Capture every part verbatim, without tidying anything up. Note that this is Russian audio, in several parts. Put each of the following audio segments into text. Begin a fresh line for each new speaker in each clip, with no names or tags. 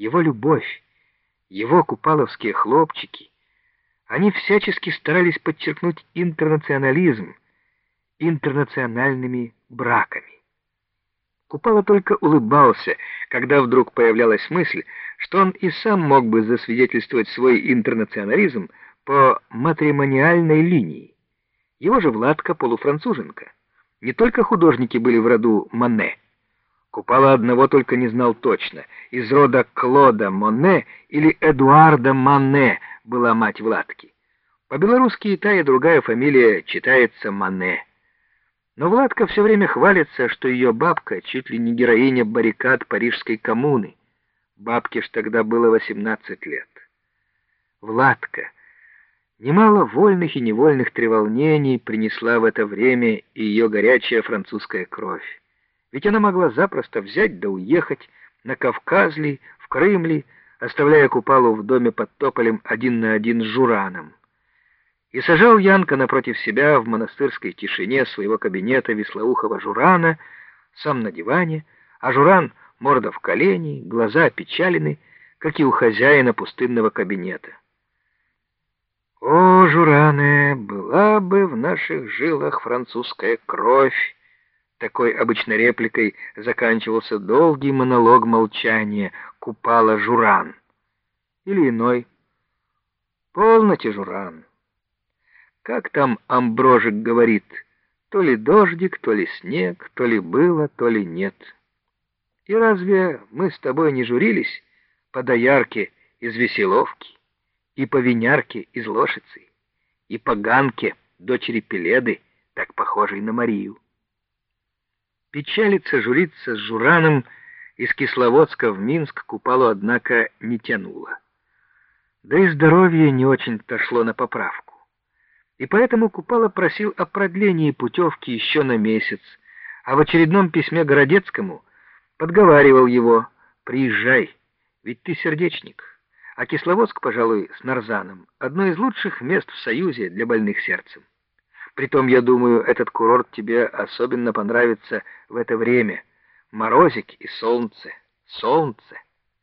его любовь, его купаловские хлопчики, они всячески старались подчеркнуть интернационализм интернациональными браками. Купала только улыбался, когда вдруг появлялась мысль, что он и сам мог бы засвидетельствовать свой интернационализм по матримониальной линии. Его же Владка полуфранцуженка. Не только художники были в роду Моне. Купала одного только не знал точно: из рода Клода Моне или Эдуарда Моне была мать Владки. По-белорусски и та, и другая фамилия читается Моне. Но Владка все время хвалится, что ее бабка чуть ли не героиня баррикад Парижской коммуны. Бабке ж тогда было восемнадцать лет. Владка. Немало вольных и невольных треволнений принесла в это время и ее горячая французская кровь. Ведь она могла запросто взять да уехать на Кавказ ли, в Крым ли, оставляя Купалу в доме под тополем один на один с Жураном. И сажал Янка напротив себя в монастырской тишине своего кабинета вислоухого Журана, сам на диване, а Журан морда в колени, глаза опечалены, как и у хозяина пустынного кабинета. О, Журане, была бы в наших жилах французская кровь! Такой обычной репликой заканчивался долгий монолог молчания Купала Журан. Или иной: полноте, Журан. Как там Амброжик говорит: то ли дождик, то ли снег, то ли было, то ли нет. И разве мы с тобой не журились по доярке из Веселовки, и по винярке из Лошицы, и по Ганке, дочери Пеледы, так похожей на Марию? Печалиться, журиться с Жураном из Кисловодска в Минск Купалу, однако, не тянуло. Да и здоровье не очень-то шло на поправку. И поэтому Купала просил о продлении путевки еще на месяц, а в очередном письме Городецкому подговаривал его: приезжай, ведь ты сердечник, а Кисловодск, пожалуй, с Нарзаном одно из лучших мест в Союзе для больных сердцем. Притом, я думаю, этот курорт тебе особенно понравится в это время. Морозик и солнце, солнце.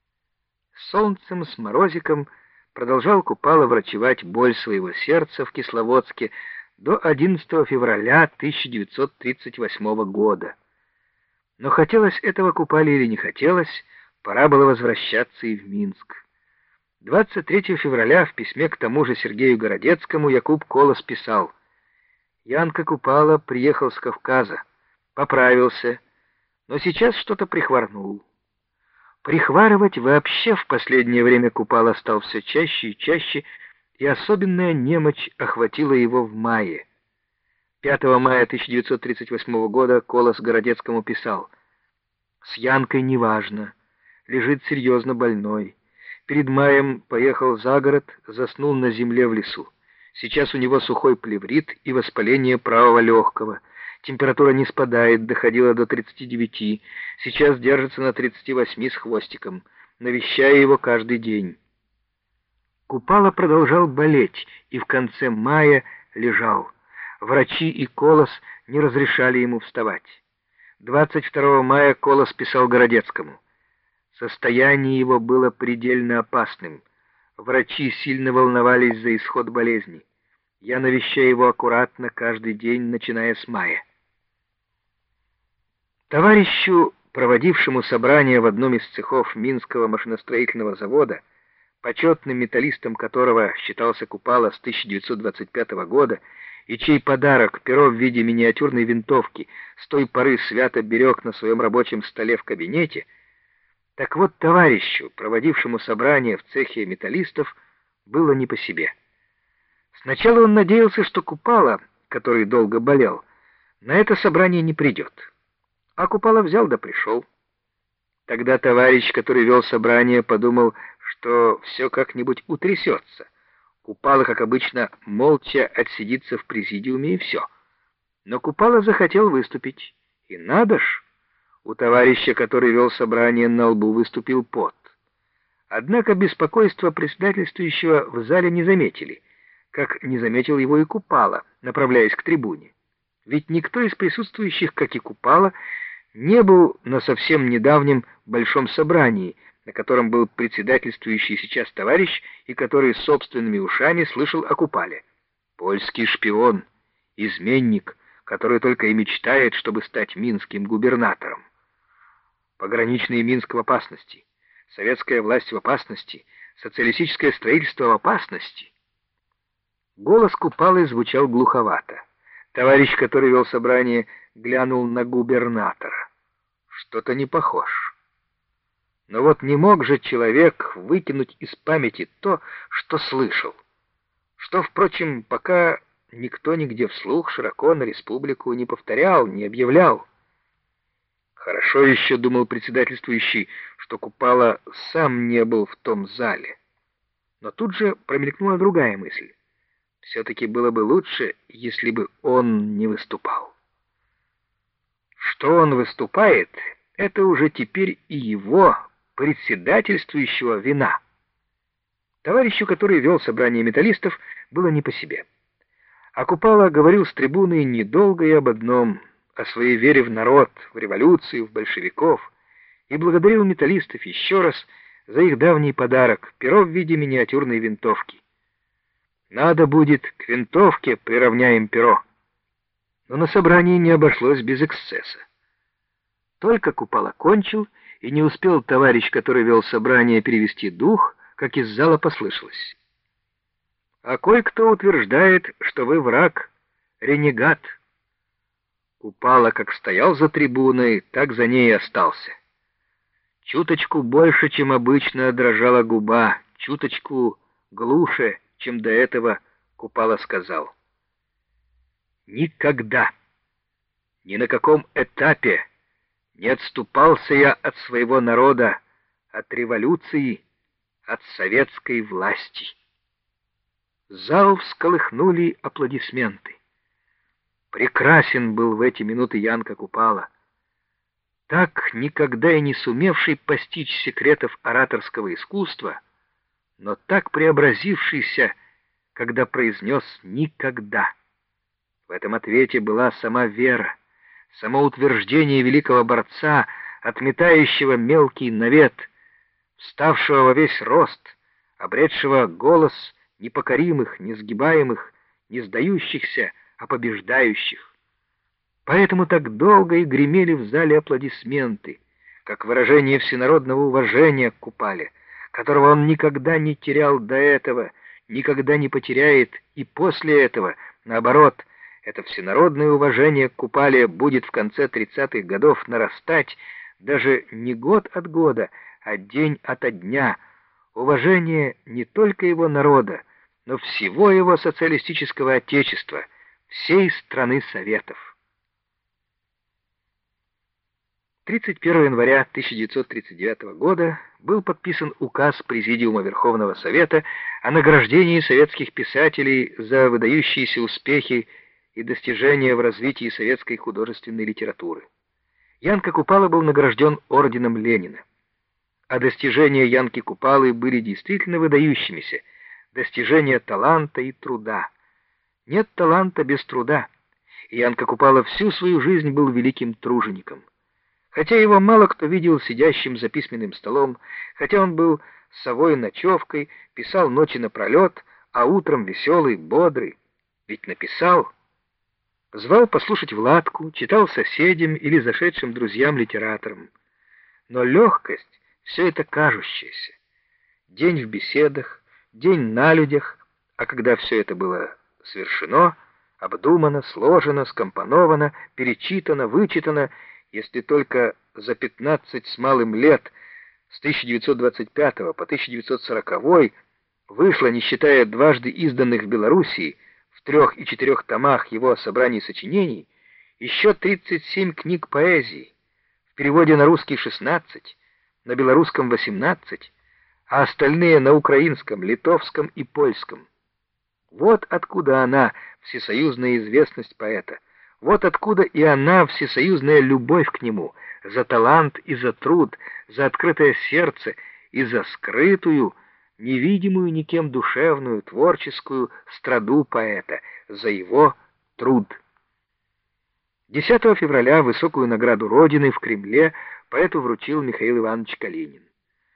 С солнцем, с морозиком продолжал Купала врачевать боль своего сердца в Кисловодске до одиннадцатого февраля тысяча девятьсот тридцать восьмого года. Но хотелось этого Купале или не хотелось, пора было возвращаться и в Минск. двадцать третьего февраля в письме к тому же Сергею Городецкому Якуб Колос писал: Янка Купала приехал с Кавказа, поправился, но сейчас что-то прихворнул. Прихварывать вообще в последнее время Купала стал все чаще и чаще, и особенная немочь охватила его в мае. пятого мая тысяча девятьсот тридцать восьмого года Колос Городецкому писал: «С Янкой неважно, лежит серьезно больной. Перед маем поехал за город, заснул на земле в лесу. Сейчас у него сухой плеврит и воспаление правого легкого. Температура не спадает, доходила до тридцати девяти. Сейчас держится на тридцати восьми с хвостиком. Навещаю его каждый день». Купала продолжал болеть и в конце мая лежал. Врачи и Колос не разрешали ему вставать. двадцать второго мая Колос писал Городецкому: «Состояние его было предельно опасным. Врачи сильно волновались за исход болезни. Я навещаю его аккуратно каждый день, начиная с мая». Товарищу, проводившему собрание в одном из цехов Минского машиностроительного завода, почетным металлистом которого считался Купала с тысяча девятьсот двадцать пятого года, и чей подарок, перо в виде миниатюрной винтовки, с той поры свято берег на своем рабочем столе в кабинете, так вот, товарищу, проводившему собрание в цехе металлистов, было не по себе. Сначала он надеялся, что Купала, который долго болел, на это собрание не придет. А Купала взял да пришел. Тогда товарищ, который вел собрание, подумал, что все как-нибудь утрясется. Купала, как обычно, молча отсидится в президиуме, и все. Но Купала захотел выступить. И надо ж! У товарища, который вел собрание, на лбу выступил пот. Однако беспокойство председательствующего в зале не заметили, как не заметил его и Купала, направляясь к трибуне. Ведь никто из присутствующих, как и Купала, не был на совсем недавнем большом собрании, на котором был председательствующий сейчас товарищ и который собственными ушами слышал о Купале. Польский шпион, изменник, который только и мечтает, чтобы стать минским губернатором. Пограничные Минск в опасности, советская власть в опасности, социалистическое строительство в опасности. Голос Купалы звучал глуховато. Товарищ, который вел собрание, глянул на губернатора. Что-то не похож. Но вот не мог же человек выкинуть из памяти то, что слышал, что, впрочем, пока никто нигде вслух широко на республику не повторял, не объявлял. Хорошо еще, думал председательствующий, что Купала сам не был в том зале. Но тут же промелькнула другая мысль. Все-таки было бы лучше, если бы он не выступал. Что он выступает, это уже теперь и его, председательствующего, вина. Товарищу, который вел собрание металлистов, было не по себе. А Купала говорил с трибуны недолго и об одном — о своей вере в народ, в революцию, в большевиков, и благодарил металлистов еще раз за их давний подарок — перо в виде миниатюрной винтовки. Надо будет, к винтовке приравняем перо. Но на собрании не обошлось без эксцесса. Только Купала кончил, и не успел товарищ, который вел собрание, перевести дух, как из зала послышалось: «А кое-кто утверждает, что вы враг, ренегат». Купала как стоял за трибуной, так за ней и остался. Чуточку больше, чем обычно, дрожала губа, чуточку глуше, чем до этого, Купала сказал: «Никогда, ни на каком этапе не отступался я от своего народа, от революции, от советской власти». Зал всколыхнули аплодисменты. Прекрасен был в эти минуты Янка Купала, так никогда и не сумевший постичь секретов ораторского искусства, но так преобразившийся, когда произнес «никогда». В этом ответе была сама вера, само утверждение великого борца, отметающего мелкий навет, вставшего во весь рост, обретшего голос непокоримых, несгибаемых, не сдающихся, а побеждающих. Поэтому так долго и гремели в зале аплодисменты, как выражение всенародного уважения к Купале, которого он никогда не терял до этого, никогда не потеряет и после этого. Наоборот, это всенародное уважение к Купале будет в конце тридцатых годов нарастать даже не год от года, а день ото дня. Уважение не только его народа, но всего его социалистического отечества, всей страны Советов. тридцать первого января тысяча девятьсот тридцать девятого года был подписан указ Президиума Верховного Совета о награждении советских писателей за выдающиеся успехи и достижения в развитии советской художественной литературы. Янка Купала был награжден орденом Ленина. А достижения Янки Купалы были действительно выдающимися, достижения таланта и труда. Нет таланта без труда. И Янка Купала всю свою жизнь был великим тружеником. Хотя его мало кто видел сидящим за письменным столом, хотя он был совой ночевкой, писал ночи напролет, а утром веселый, бодрый. Ведь написал. Звал послушать Владку, читал соседям или зашедшим друзьям-литераторам. Но легкость — все это кажущееся. День в беседах, день на людях, а когда все это было совершено, обдумано, сложено, скомпоновано, перечитано, вычитано, если только за пятнадцать с малым лет, с тысяча девятьсот двадцать пятого по тысяча девятьсот сороковой, вышло, не считая дважды изданных в Белоруссии, в трех и четырех томах его собраний сочинений, еще тридцать семь книг поэзии, в переводе на русский шестнадцать, на белорусском восемнадцать, а остальные на украинском, литовском и польском. Вот откуда она, всесоюзная известность поэта. Вот откуда и она, всесоюзная любовь к нему, за талант и за труд, за открытое сердце и за скрытую, невидимую никем душевную, творческую страду поэта, за его труд. десятого февраля высокую награду Родины в Кремле поэту вручил Михаил Иванович Калинин.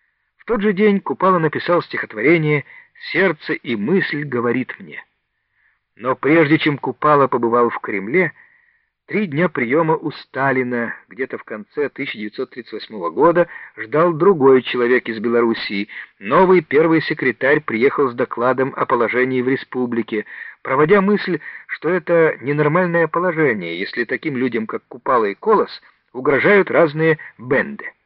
В тот же день Купала написал стихотворение «Сердце и мысль говорит мне». Но прежде чем Купала побывал в Кремле, три дня приема у Сталина где-то в конце тысяча девятьсот тридцать восьмого года ждал другой человек из Белоруссии. Новый первый секретарь приехал с докладом о положении в республике, проводя мысль, что это ненормальное положение, если таким людям, как Купала и Колос, угрожают разные бенды.